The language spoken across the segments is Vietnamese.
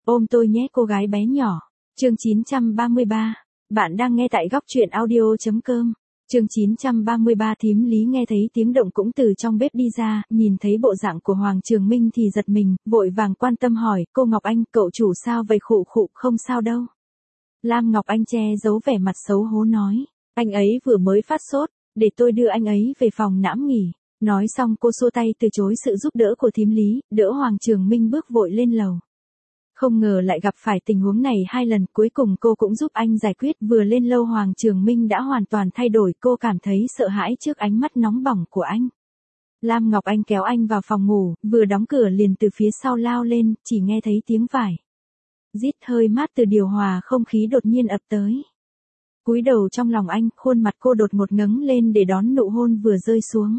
Ôm tôi nhé cô gái bé nhỏ. Chương 933. Bạn đang nghe tại góc truyện audio.com. Chương 933. Thím Lý nghe thấy tiếng động cũng từ trong bếp đi ra, nhìn thấy bộ dạng của Hoàng Trường Minh thì giật mình, vội vàng quan tâm hỏi, cô Ngọc Anh, cậu chủ sao vậy? Khụ khụ, không sao đâu. Lam Ngọc Anh che giấu vẻ mặt xấu hổ nói, anh ấy vừa mới phát sốt, để tôi đưa anh ấy về phòng nãm nghỉ. Nói xong cô xua tay từ chối sự giúp đỡ của thím Lý, đỡ Hoàng Trường Minh bước vội lên lầu. Không ngờ lại gặp phải tình huống này 2 lần, cuối cùng cô cũng giúp anh giải quyết. Vừa lên lâu Hoàng Trường Minh đã hoàn toàn thay đổi, cô cảm thấy sợ hãi trước ánh mắt nóng bỏng của anh. Lam Ngọc Anh kéo anh vào phòng ngủ, vừa đóng cửa liền từ phía sau lao lên, chỉ nghe thấy tiếng vải rít hơi mát từ điều hòa không khí đột nhiên ập tới. Cúi đầu trong lòng anh, khuôn mặt cô đột ngột ngẩng lên để đón nụ hôn vừa rơi xuống.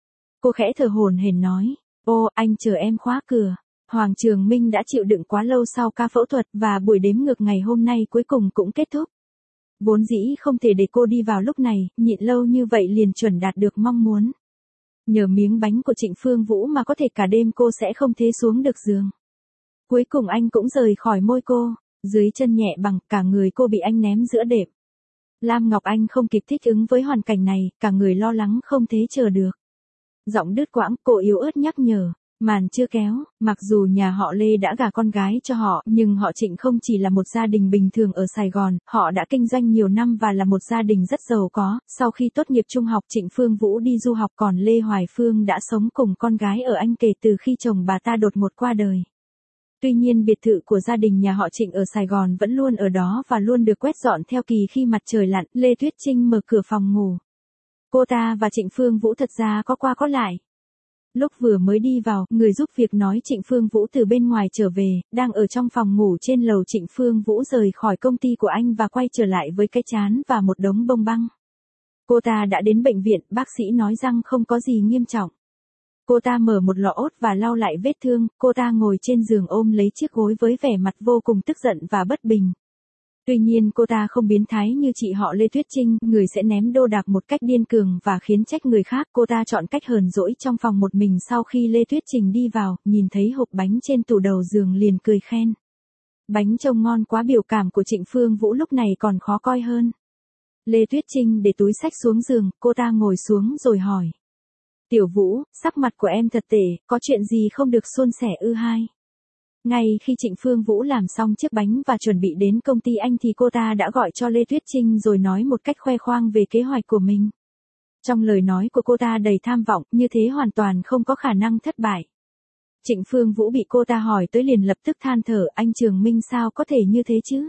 Cô khẽ thở hổn hển nói, ô, anh chờ em khóa cửa. Hoàng Trường Minh đã chịu đựng quá lâu sau ca phẫu thuật và buổi đếm ngược ngày hôm nay cuối cùng cũng kết thúc. Vốn dĩ không thể để cô đi vào lúc này, nhịn lâu như vậy liền chuẩn đạt được mong muốn. Nhờ miếng bánh của Trịnh Phương Vũ mà có thể cả đêm cô sẽ không thế xuống được giường. Cuối cùng anh cũng rời khỏi môi cô, dưới chân nhẹ bằng, cả người cô bị anh ném giữa đệm. Lam Ngọc Anh không kịp thích ứng với hoàn cảnh này, cả người lo lắng không thế chờ được. Giọng đứt quãng, cô yếu ớt nhắc nhở. Màn chưa kéo, mặc dù nhà họ Lê đã gả con gái cho họ, nhưng họ Trịnh không chỉ là một gia đình bình thường ở Sài Gòn, họ đã kinh doanh nhiều năm và là một gia đình rất giàu có. Sau khi tốt nghiệp trung học, Trịnh Phương Vũ đi du học, còn Lê Hoài Phương đã sống cùng con gái ở Anh kể từ khi chồng bà ta đột ngột qua đời. Tuy nhiên biệt thự của gia đình nhà họ Trịnh ở Sài Gòn vẫn luôn ở đó và luôn được quét dọn theo kỳ khi mặt trời lặn. Lê Tuyết Trinh mở cửa phòng ngủ. Cô ta và Trịnh Phương Vũ thật ra có qua có lại. Lúc vừa mới đi vào, người giúp việc nói Trịnh Phương Vũ từ bên ngoài trở về, đang ở trong phòng ngủ trên lầu. Trịnh Phương Vũ rời khỏi công ty của anh và quay trở lại với cái trán và một đống bông băng. Cô ta đã đến bệnh viện, bác sĩ nói răng không có gì nghiêm trọng. Cô ta mở một lọ ốt và lau lại vết thương, cô ta ngồi trên giường ôm lấy chiếc gối với vẻ mặt vô cùng tức giận và bất bình. Tuy nhiên cô ta không biến thái như chị họ Lê Tuyết Trinh, người sẽ ném đồ đạc một cách điên cuồng và khiến trách người khác. Cô ta chọn cách hờn dỗi trong phòng một mình. Sau khi Lê Tuyết Trinh đi vào, nhìn thấy hộp bánh trên tủ đầu giường liền cười khen. Bánh trông ngon quá. Biểu cảm của Trịnh Phương Vũ lúc này còn khó coi hơn. Lê Tuyết Trinh để túi xách xuống giường, cô ta ngồi xuống rồi hỏi. Tiểu Vũ, sắc mặt của em thật tệ, có chuyện gì không được suôn sẻ ư? Hai. Ngay khi Trịnh Phương Vũ làm xong chiếc bánh và chuẩn bị đến công ty anh thì cô ta đã gọi cho Lê Tuyết Trinh rồi nói một cách khoe khoang về kế hoạch của mình. Trong lời nói của cô ta đầy tham vọng, như thế hoàn toàn không có khả năng thất bại. Trịnh Phương Vũ bị cô ta hỏi tới liền lập tức than thở, anh Trường Minh sao có thể như thế chứ?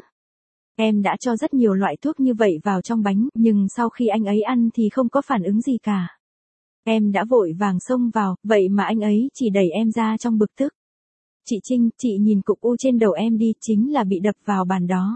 Em đã cho rất nhiều loại thuốc như vậy vào trong bánh, nhưng sau khi anh ấy ăn thì không có phản ứng gì cả. Em đã vội vàng xông vào, vậy mà anh ấy chỉ đẩy em ra trong bực tức. Chị Trinh, chị nhìn cục u trên đầu em đi, chính là bị đập vào bàn đó.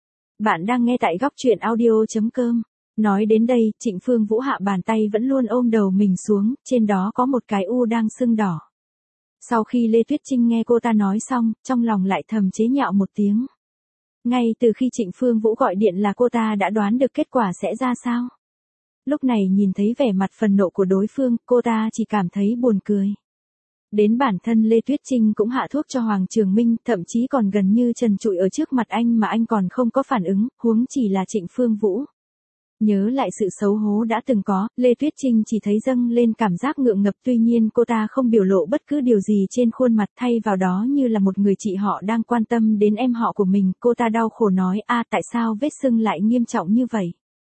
Bạn đang nghe tại góc truyện audio.com. Nói đến đây, Trịnh Phương Vũ hạ bàn tay vẫn luôn ôm đầu mình xuống, trên đó có một cái u đang sưng đỏ. Sau khi Lê Tuyết Trinh nghe cô ta nói xong, trong lòng lại thầm chế nhạo một tiếng. Ngay từ khi Trịnh Phương Vũ gọi điện là cô ta đã đoán được kết quả sẽ ra sao. Lúc này nhìn thấy vẻ mặt phần nộ của đối phương, cô ta chỉ cảm thấy buồn cười. Đến bản thân Lê Tuyết Trinh cũng hạ thuốc cho Hoàng Trường Minh, thậm chí còn gần như trần trụi ở trước mặt anh mà anh còn không có phản ứng, huống chỉ là Trịnh Phương Vũ. Nhớ lại sự xấu hổ đã từng có, Lê Tuyết Trinh chỉ thấy dâng lên cảm giác ngượng ngập. Tuy nhiên cô ta không biểu lộ bất cứ điều gì trên khuôn mặt, thay vào đó như là một người chị họ đang quan tâm đến em họ của mình. Cô ta đau khổ nói, tại sao vết sưng lại nghiêm trọng như vậy?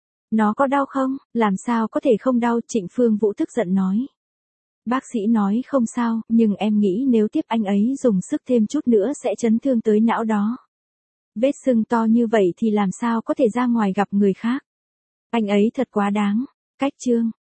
Nó có đau không? Làm sao có thể không đau? Trịnh Phương Vũ tức giận nói. Bác sĩ nói không sao, nhưng em nghĩ nếu tiếp anh ấy dùng sức thêm chút nữa sẽ chấn thương tới não đó. Vết sưng to như vậy thì làm sao có thể ra ngoài gặp người khác? Anh ấy thật quá đáng. Cách chương.